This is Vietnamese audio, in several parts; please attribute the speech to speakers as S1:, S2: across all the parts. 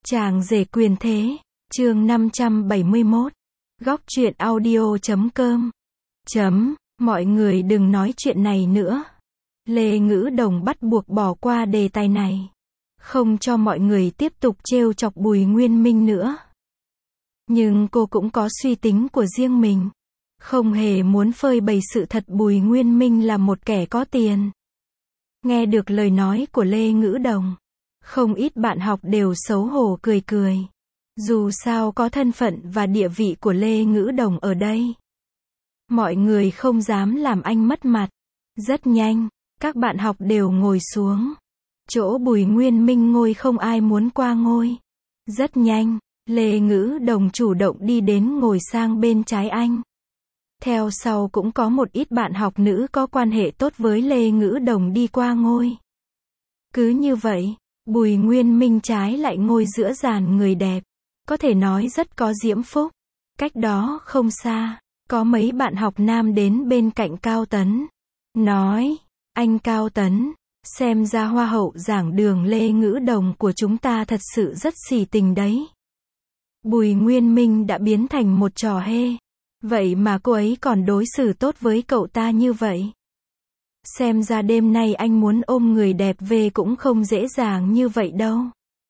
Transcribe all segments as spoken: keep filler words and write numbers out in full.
S1: Chàng rể quyền thế, chương năm trăm bảy mươi mốt. Góc truyện audio chấm com. Chấm, mọi người đừng nói chuyện này nữa. Lê Ngữ Đồng bắt buộc bỏ qua đề tài này. Không cho mọi người tiếp tục trêu chọc Bùi Nguyên Minh nữa. Nhưng cô cũng có suy tính của riêng mình. Không hề muốn phơi bày sự thật Bùi Nguyên Minh là một kẻ có tiền. Nghe được lời nói của Lê Ngữ Đồng, không ít bạn học đều xấu hổ cười cười. Dù sao có thân phận và địa vị của Lê Ngữ Đồng ở đây, mọi người không dám làm anh mất mặt. Rất nhanh, các bạn học đều ngồi xuống. Chỗ Bùi Nguyên Minh ngồi không ai muốn qua ngôi. Rất nhanh, Lê Ngữ Đồng chủ động đi đến ngồi sang bên trái anh. Theo sau cũng có một ít bạn học nữ có quan hệ tốt với Lê Ngữ Đồng đi qua ngôi. Cứ như vậy, Bùi Nguyên Minh trái lại ngồi giữa dàn người đẹp. Có thể nói rất có diễm phúc. Cách đó không xa, có mấy bạn học nam đến bên cạnh Cao Tấn. Nói, anh Cao Tấn, xem ra hoa hậu giảng đường Lê Ngữ Đồng của chúng ta thật sự rất xỉ tình đấy. Bùi Nguyên Minh đã biến thành một trò hề. Vậy mà cô ấy còn đối xử tốt với cậu ta như vậy. Xem ra đêm nay anh muốn ôm người đẹp về cũng không dễ dàng như vậy đâu.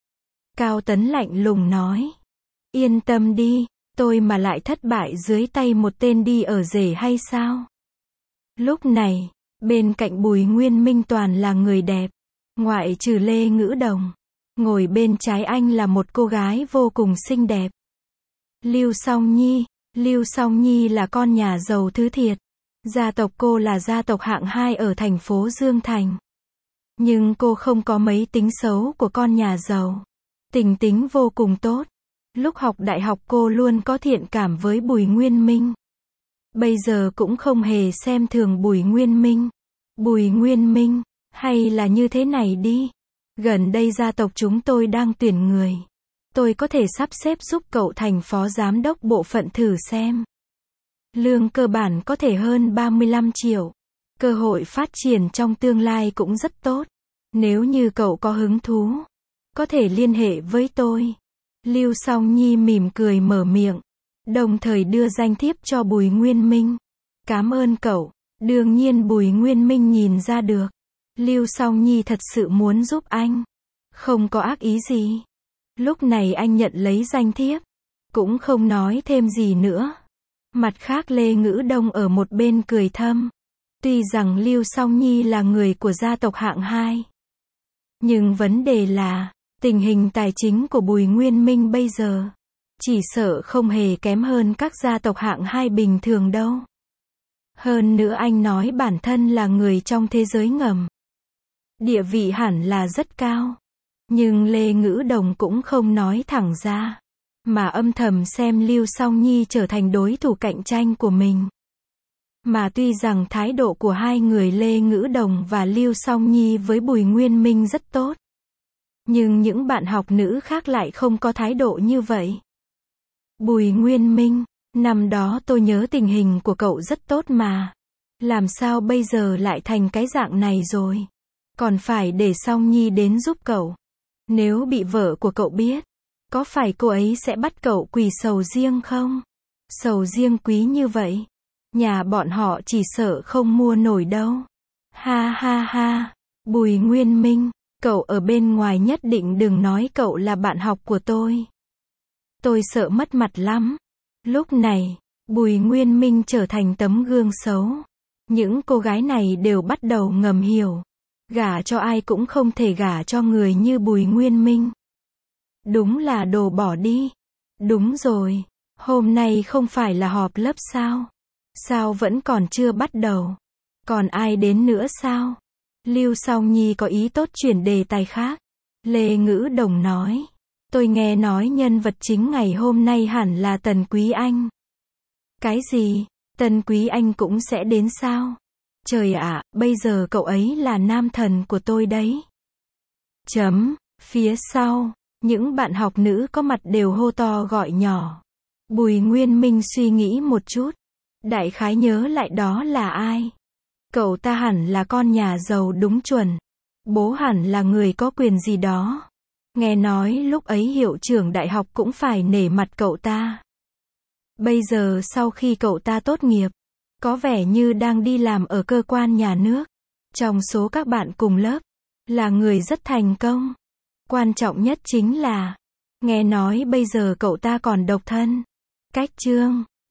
S1: Cao Tấn lạnh lùng nói. Yên tâm đi, tôi mà lại thất bại dưới tay một tên đi ở rể hay sao? Lúc này, bên cạnh Bùi Nguyên Minh toàn là người đẹp. Ngoại trừ Lê Ngữ Đồng, ngồi bên trái anh là một cô gái vô cùng xinh đẹp. Lưu Song Nhi. Lưu Song Nhi là con nhà giàu thứ thiệt. Gia tộc cô là gia tộc hạng hai ở thành phố Dương Thành. Nhưng cô không có mấy tính xấu của con nhà giàu. Tình tính vô cùng tốt. Lúc học đại học cô luôn có thiện cảm với Bùi Nguyên Minh. Bây giờ cũng không hề xem thường Bùi Nguyên Minh. Bùi Nguyên Minh, hay là như thế này đi. Gần đây gia tộc chúng tôi đang tuyển người. Tôi có thể sắp xếp giúp cậu thành phó giám đốc bộ phận thử xem. Lương cơ bản có thể hơn ba mươi lăm triệu. Cơ hội phát triển trong tương lai cũng rất tốt. Nếu như cậu có hứng thú, có thể liên hệ với tôi. Lưu Song Nhi mỉm cười mở miệng, đồng thời đưa danh thiếp cho Bùi Nguyên Minh. Cảm ơn cậu. Đương nhiên Bùi Nguyên Minh nhìn ra được. Lưu Song Nhi thật sự muốn giúp anh. Không có ác ý gì. Lúc này anh nhận lấy danh thiếp, cũng không nói thêm gì nữa. Mặt khác Lê Ngữ Đông ở một bên cười thầm. Tuy rằng Lưu Song Nhi là người của gia tộc hạng hai, nhưng vấn đề là, tình hình tài chính của Bùi Nguyên Minh bây giờ, chỉ sợ không hề kém hơn các gia tộc hạng hai bình thường đâu. Hơn nữa anh nói bản thân là người trong thế giới ngầm. Địa vị hẳn là rất cao. Nhưng Lê Ngữ Đồng cũng không nói thẳng ra, mà âm thầm xem Lưu Song Nhi trở thành đối thủ cạnh tranh của mình. Mà tuy rằng thái độ của hai người Lê Ngữ Đồng và Lưu Song Nhi với Bùi Nguyên Minh rất tốt, nhưng những bạn học nữ khác lại không có thái độ như vậy. Bùi Nguyên Minh, năm đó tôi nhớ tình hình của cậu rất tốt mà. Làm sao bây giờ lại thành cái dạng này rồi? Còn phải để Song Nhi đến giúp cậu. Nếu bị vợ của cậu biết, có phải cô ấy sẽ bắt cậu quỳ sầu riêng không? Sầu riêng quý như vậy, nhà bọn họ chỉ sợ không mua nổi đâu. Ha ha ha, Bùi Nguyên Minh, cậu ở bên ngoài nhất định đừng nói cậu là bạn học của tôi. Tôi sợ mất mặt lắm. Lúc này, Bùi Nguyên Minh trở thành tấm gương xấu. Những cô gái này đều bắt đầu ngầm hiểu. Gả cho ai cũng không thể gả cho người như Bùi Nguyên Minh. Đúng là đồ bỏ đi. Đúng rồi, hôm nay không phải là họp lớp sao? Sao vẫn còn chưa bắt đầu? Còn ai đến nữa sao? Lưu Song Nhi có ý tốt chuyển đề tài khác. Lê Ngữ Đồng nói, tôi nghe nói nhân vật chính ngày hôm nay hẳn là Tần Quý Anh. Cái gì? Tần Quý Anh cũng sẽ đến sao? Trời ạ, bây giờ cậu ấy là nam thần của tôi đấy. Chấm, phía sau, những bạn học nữ có mặt đều hô to gọi nhỏ. Bùi Nguyên Minh suy nghĩ một chút. Đại khái nhớ lại đó là ai. Cậu ta hẳn là con nhà giàu đúng chuẩn. Bố hẳn là người có quyền gì đó. Nghe nói lúc ấy hiệu trưởng đại học cũng phải nể mặt cậu ta. Bây giờ sau khi cậu ta tốt nghiệp, có vẻ như đang đi làm ở cơ quan nhà nước. Trong số các bạn cùng lớp, là người rất thành công. Quan trọng nhất chính là, nghe nói bây giờ cậu ta còn độc thân. Cách chương